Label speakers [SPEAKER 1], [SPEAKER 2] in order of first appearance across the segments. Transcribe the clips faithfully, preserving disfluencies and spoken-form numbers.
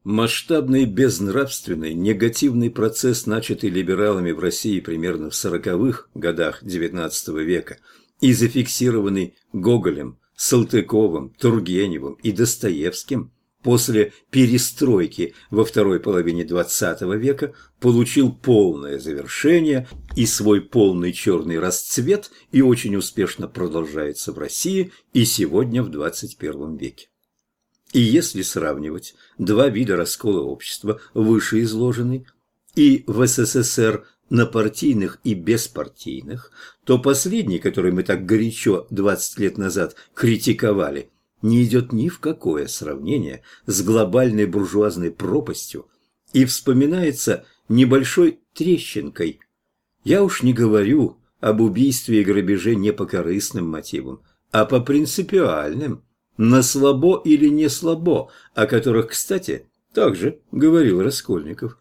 [SPEAKER 1] Масштабный безнравственный негативный процесс, начатый либералами в России примерно в сороковых годах девятнадцатого века и зафиксированный Гоголем, Салтыковым, Тургеневым и Достоевским после перестройки во второй половине двадцатого века, получил полное завершение и свой полный черный расцвет и очень успешно продолжается в России и сегодня в двадцать первом веке. И если сравнивать два вида раскола общества, вышеизложенный, и в СССР на партийных и беспартийных, то последний, который мы так горячо двадцать лет назад критиковали, не идет ни в какое сравнение с глобальной буржуазной пропастью и вспоминается небольшой трещинкой. Я уж не говорю об убийстве и грабеже не по корыстным мотивам, а по принципиальным, на слабо или не слабо, о которых, кстати, также говорил Раскольников.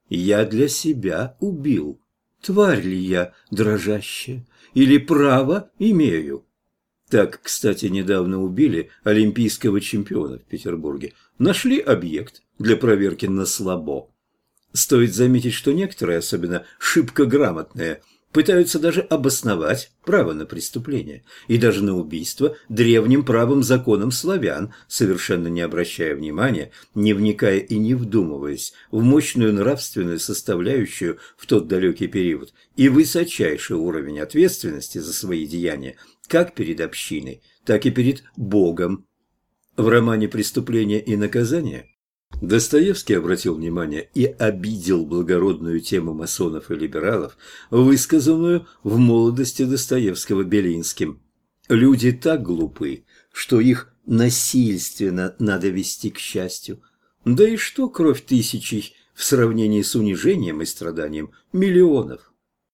[SPEAKER 1] Я для себя убил. Тварь ли я дрожащая или право имею? Так, кстати, недавно убили олимпийского чемпиона в Петербурге. Нашли объект для проверки на слабо. Стоит заметить, что некоторые, особенно шибко грамотные, пытаются даже обосновать право на преступление и даже на убийство древним правом законом славян, совершенно не обращая внимания, не вникая и не вдумываясь в мощную нравственную составляющую в тот далекий период и высочайший уровень ответственности за свои деяния как перед общиной, так и перед Богом. В романе «Преступление и наказание» Достоевский обратил внимание и обидел благородную тему масонов и либералов, высказанную в молодости Достоевского Белинским. Люди так глупы, что их насильственно надо вести к счастью. Да и что кровь тысячей в сравнении с унижением и страданием миллионов?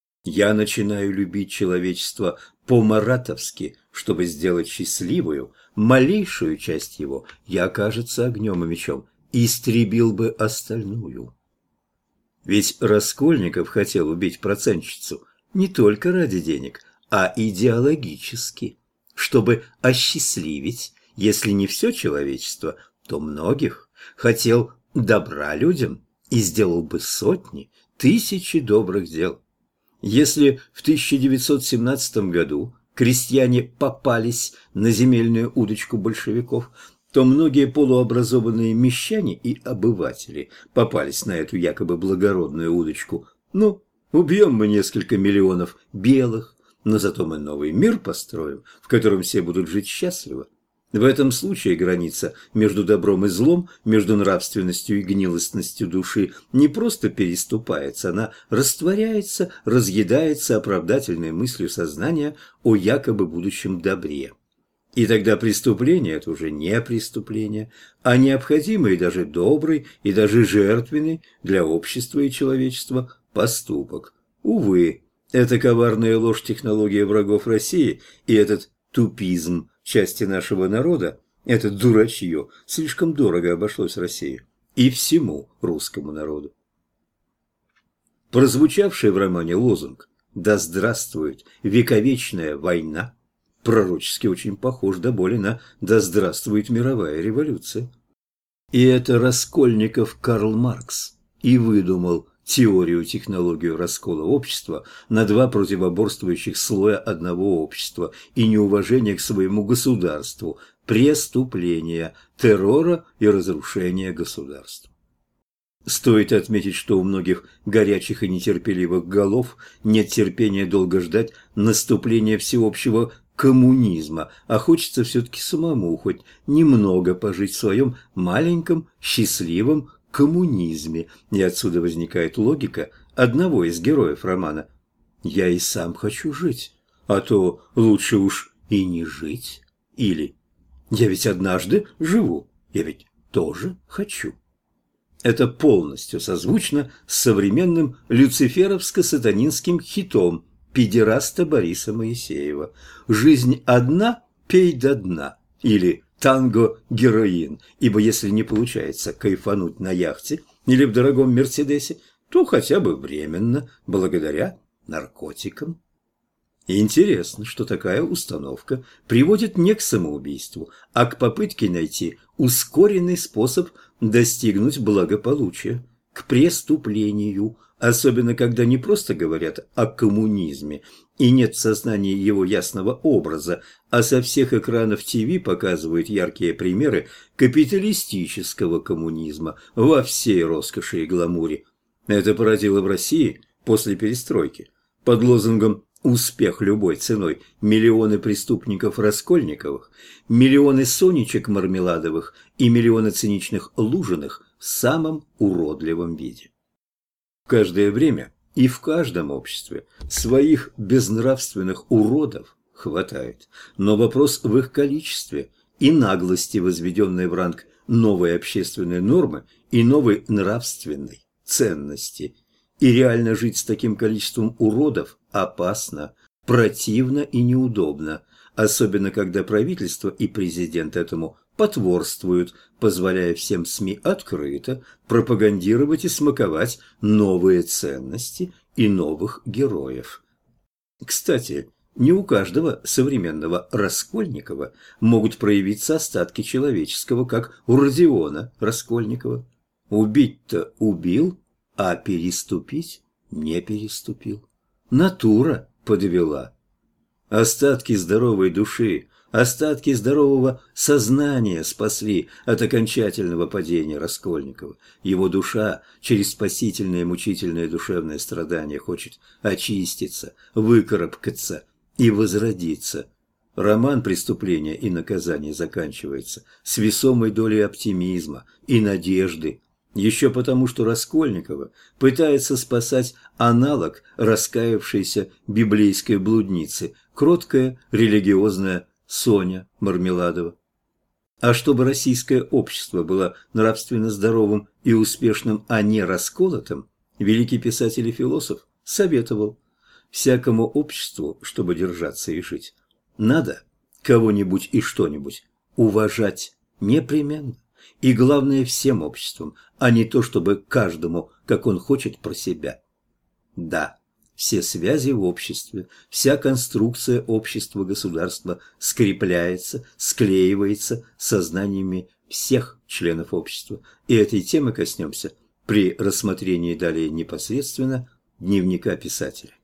[SPEAKER 1] Я начинаю любить человечество по-маратовски, чтобы сделать счастливую, малейшую часть его, я, кажется, огнем и мечом истребил бы остальную. Ведь Раскольников хотел убить процентщицу не только ради денег, а идеологически, чтобы осчастливить, если не все человечество, то многих, хотел добра людям и сделал бы сотни, тысячи добрых дел. Если в тысяча девятьсот семнадцатом году крестьяне попались на земельную удочку большевиков, то многие полуобразованные мещане и обыватели попались на эту якобы благородную удочку. Ну, убьем мы несколько миллионов белых, но зато мы новый мир построим, в котором все будут жить счастливо. В этом случае граница между добром и злом, между нравственностью и гнилостностью души не просто переступается, она растворяется, разъедается оправдательной мыслью сознания о якобы будущем добре. И тогда преступление – это уже не преступление, а необходимый, даже добрый, и даже жертвенный для общества и человечества поступок. Увы, эта коварная ложь технология врагов России и этот тупизм части нашего народа, это дурачье, слишком дорого обошлось России и всему русскому народу. Прозвучавший в романе лозунг «Да здравствует вековечная война» пророчески очень похож до боли на «Да здравствует мировая революция». И это Раскольников Карл Маркс и выдумал теорию, технологию раскола общества на два противоборствующих слоя одного общества и неуважение к своему государству, преступления, террора и разрушения государства. Стоит отметить, что у многих горячих и нетерпеливых голов нет терпения долго ждать наступления всеобщего коммунизма, а хочется все-таки самому хоть немного пожить в своем маленьком счастливом коммунизме. И отсюда возникает логика одного из героев романа. «Я и сам хочу жить, а то лучше уж и не жить». Или «Я ведь однажды живу, я ведь тоже хочу». Это полностью созвучно с современным люциферовско-сатанинским хитом педераста Бориса Моисеева «Жизнь одна, пей до дна» или «Танго-героин», ибо если не получается кайфануть на яхте или в дорогом Мерседесе, то хотя бы временно, благодаря наркотикам. Интересно, что такая установка приводит не к самоубийству, а к попытке найти ускоренный способ достигнуть благополучия, к преступлению, особенно когда не просто говорят о коммунизме и нет в сознании его ясного образа, а со всех экранов ТВ показывают яркие примеры капиталистического коммунизма во всей роскоши и гламуре. Это породило в России после перестройки под лозунгом «Успех любой ценой» миллионы преступников-раскольниковых, миллионы Сонечек Мармеладовых и миллионы циничных Лужиных в самом уродливом виде. В каждое время и в каждом обществе своих безнравственных уродов хватает, но вопрос в их количестве и наглости, возведенной в ранг новой общественной нормы и новой нравственной ценности. И реально жить с таким количеством уродов опасно, противно и неудобно, особенно когда правительство и президент этому потворствуют, позволяя всем СМИ открыто пропагандировать и смаковать новые ценности и новых героев. Кстати, не у каждого современного Раскольникова могут проявиться остатки человеческого, как у Родиона Раскольникова. Убить-то убил, а переступить не переступил. Натура подвела. Остатки здоровой души, остатки здорового сознания спасли от окончательного падения Раскольникова. Его душа через спасительное мучительное душевное страдание хочет очиститься, выкарабкаться и возродиться. Роман «Преступление и наказание» заканчивается с весомой долей оптимизма и надежды. Еще потому, что Раскольникова пытается спасать аналог раскаявшейся библейской блудницы, кроткая религиозная Соня Мармеладова. А чтобы российское общество было нравственно здоровым и успешным, а не расколотым, великий писатель и философ советовал: всякому обществу, чтобы держаться и жить, надо кого-нибудь и что-нибудь уважать непременно. И главное, всем обществам, а не то, чтобы каждому, как он хочет, про себя. Да, все связи в обществе, вся конструкция общества-государства скрепляется, склеивается сознаниями всех членов общества. И этой темы коснемся при рассмотрении далее непосредственно дневника писателя.